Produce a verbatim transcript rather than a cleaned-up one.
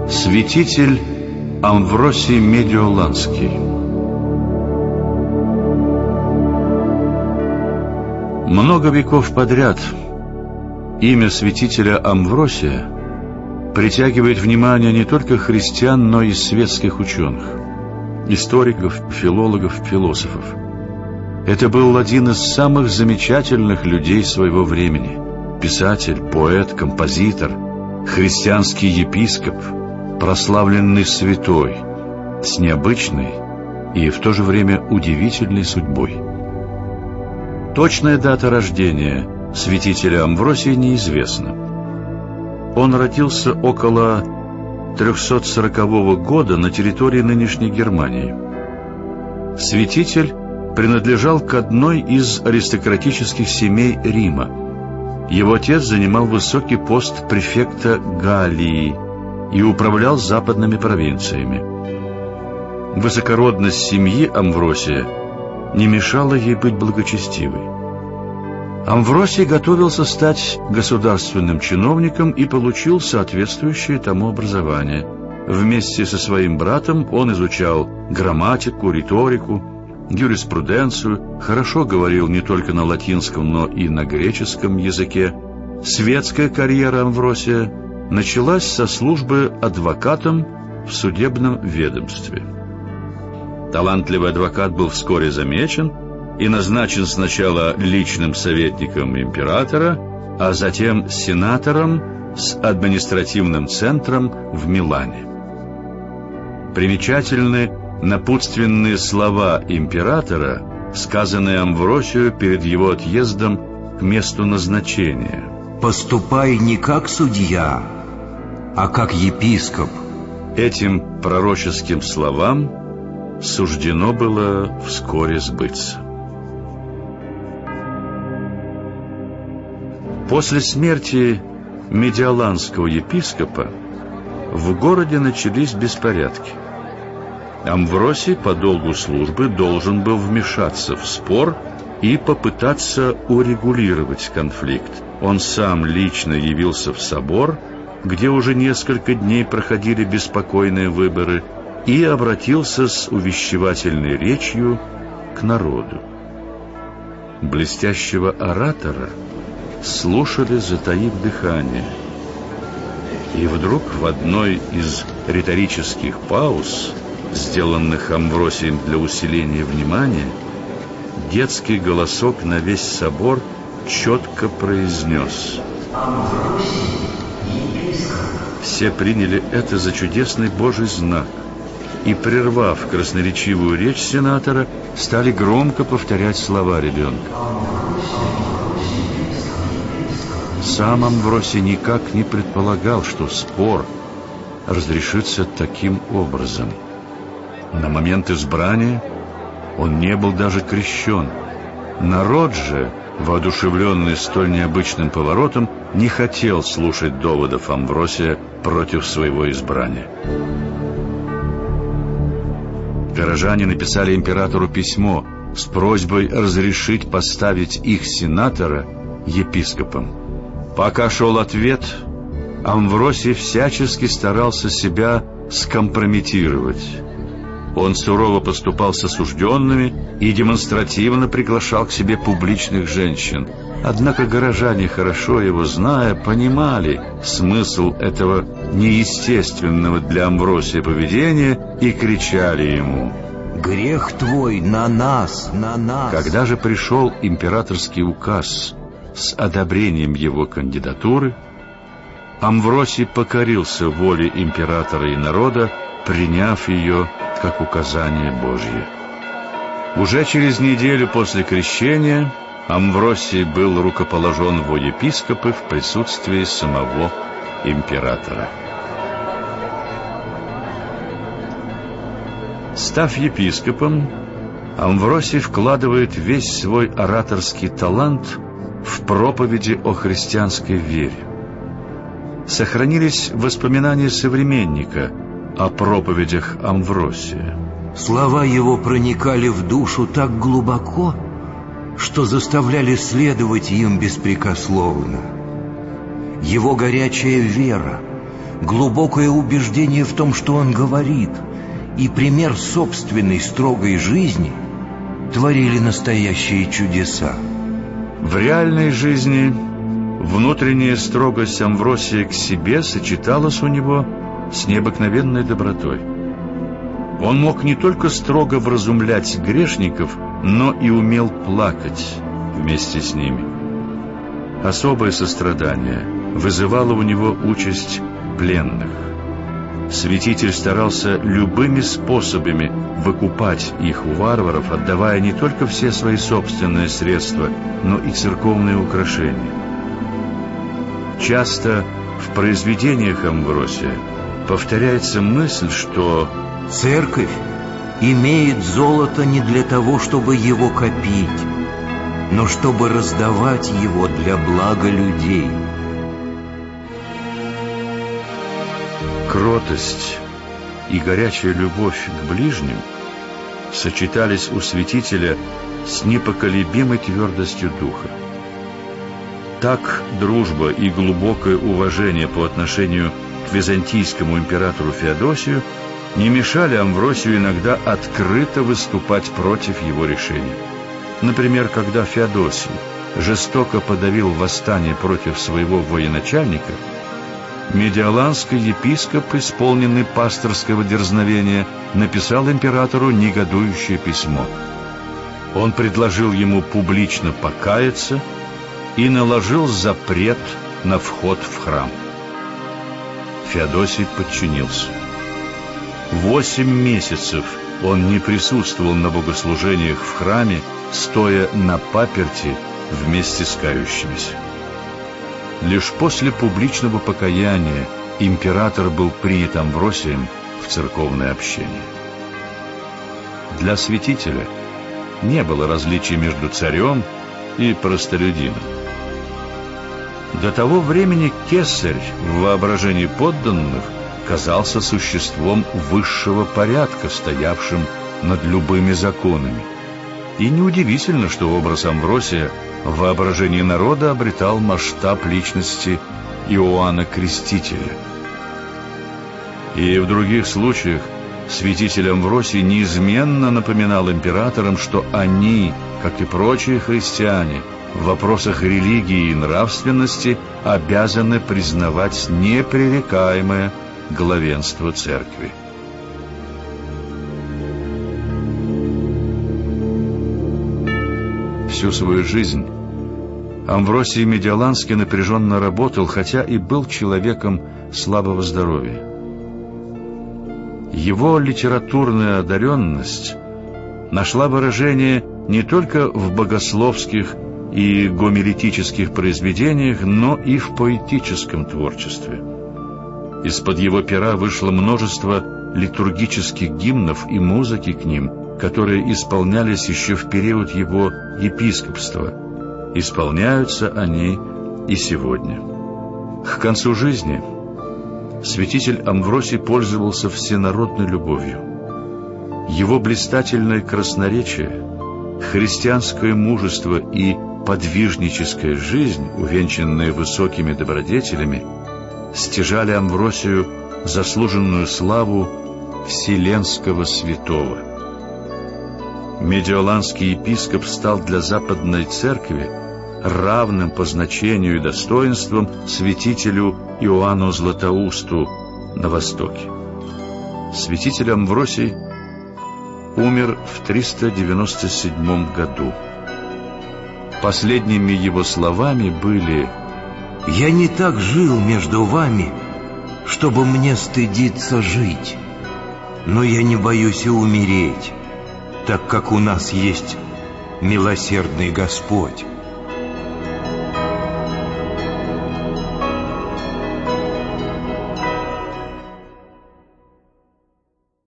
Святитель Амвросий Медиоланский. Много веков подряд имя святителя Амвросия притягивает внимание не только христиан, но и светских ученых, историков, филологов, философов. Это был один из самых замечательных людей своего времени. Писатель, поэт, композитор, христианский епископ, прославленный святой, с необычной и в то же время удивительной судьбой. Точная дата рождения святителя Амвросия неизвестна. Он родился около трехсот сорокового года на территории нынешней Германии. Святитель принадлежал к одной из аристократических семей Рима. Его отец занимал высокий пост префекта Галлии и управлял западными провинциями. Высокородность семьи Амвросия не мешала ей быть благочестивой. Амвросий готовился стать государственным чиновником и получил соответствующее тому образование. Вместе со своим братом он изучал грамматику, риторику, юриспруденцию, хорошо говорил не только на латинском, но и на греческом языке. Светская карьера Амвросия началась со службы адвокатом в судебном ведомстве. Талантливый адвокат был вскоре замечен и назначен сначала личным советником императора, а затем сенатором с административным центром в Милане. Примечательны напутственные слова императора, сказанные Амвросию перед его отъездом к месту назначения. «Поступай не как судья, а как епископ». Этим пророческим словам суждено было вскоре сбыться. После смерти медиоланского епископа в городе начались беспорядки. Амвросий по долгу службы должен был вмешаться в спор и попытаться урегулировать конфликт. Он сам лично явился в собор, где уже несколько дней проходили беспокойные выборы, и обратился с увещевательной речью к народу. Блестящего оратора слушали, затаив дыхание. И вдруг в одной из риторических пауз, сделанных Амвросием для усиления внимания, детский голосок на весь собор четко произнес: все приняли это за чудесный Божий знак и, прервав красноречивую речь сенатора, стали громко повторять слова ребенка. Сам Амвросий никак не предполагал, что спор разрешится таким образом. На момент избрания он не был даже крещен. Народ же, воодушевленный столь необычным поворотом, не хотел слушать доводов Амвросия против своего избрания. Горожане написали императору письмо с просьбой разрешить поставить их сенатора епископом. Пока шел ответ, Амвросий всячески старался себя скомпрометировать. Он сурово поступал с осужденными и демонстративно приглашал к себе публичных женщин. Однако горожане, хорошо его зная, понимали смысл этого неестественного для Амвросия поведения и кричали ему: «Грех твой на нас, на нас!» Когда же пришел императорский указ с одобрением его кандидатуры, Амвросий покорился воле императора и народа, приняв ее как указание Божье. Уже через неделю после крещения Амвросий был рукоположен во епископы в присутствии самого императора. Став епископом, Амвросий вкладывает весь свой ораторский талант в проповеди о христианской вере. Сохранились воспоминания современника о проповедях Амвросия. Слова его проникали в душу так глубоко, что заставляли следовать им беспрекословно. Его горячая вера глубокое убеждение в том, что он говорит, и пример собственной строгой жизни творили настоящие чудеса. В реальной жизни внутренняя строгость Амвросия к себе сочеталась у него с необыкновенной добротой. Он мог не только строго вразумлять грешников, но и умел плакать вместе с ними. Особое сострадание вызывало у него участь пленных. Святитель старался любыми способами выкупать их у варваров, отдавая не только все свои собственные средства, но и церковные украшения. Часто в произведениях Амвросия повторяется мысль, что церковь имеет золото не для того, чтобы его копить, но чтобы раздавать его для блага людей. Кротость и горячая любовь к ближним сочетались у святителя с непоколебимой твердостью духа. Так дружба и глубокое уважение по отношению к византийскому императору Феодосию не мешали Амвросию иногда открыто выступать против его решений. Например, когда Феодосий жестоко подавил восстание против своего военачальника, медиоланский епископ, исполненный пасторского дерзновения, написал императору негодующее письмо. Он предложил ему публично покаяться и наложил запрет на вход в храм. Феодосий подчинился. Восемь месяцев он не присутствовал на богослужениях в храме, стоя на паперти вместе с кающимися. Лишь после публичного покаяния император был принят Амвросием в церковное общение. Для святителя не было различий между царем и простолюдином. До того времени кесарь в воображении подданных казался существом высшего порядка, стоявшим над любыми законами. И неудивительно, что образ Амвросия в воображении народа обретал масштаб личности Иоанна Крестителя. И в других случаях святитель Амвросий неизменно напоминал императорам, что они, как и прочие христиане, в вопросах религии и нравственности обязаны признавать непререкаемое главенство церкви. Всю свою жизнь Амвросий Медиоланский напряженно работал, хотя и был человеком слабого здоровья. Его литературная одаренность нашла выражение не только в богословских и гомилетических произведениях, но и в поэтическом творчестве. Из-под его пера вышло множество литургических гимнов и музыки к ним, которые исполнялись еще в период его епископства. Исполняются они и сегодня. К концу жизни святитель Амвросий пользовался всенародной любовью. Его блистательное красноречие, христианское мужество и подвижническая жизнь, увенчанные высокими добродетелями, стяжали Амвросию заслуженную славу вселенского святого. Медиоланский епископ стал для Западной Церкви равным по значению и достоинствам святителю Иоанну Златоусту на Востоке. Святитель Амвросий умер в триста девяносто седьмом году. Последними его словами были: «Я не так жил между вами, чтобы мне стыдиться жить, но я не боюсь и умереть, так как у нас есть милосердный Господь».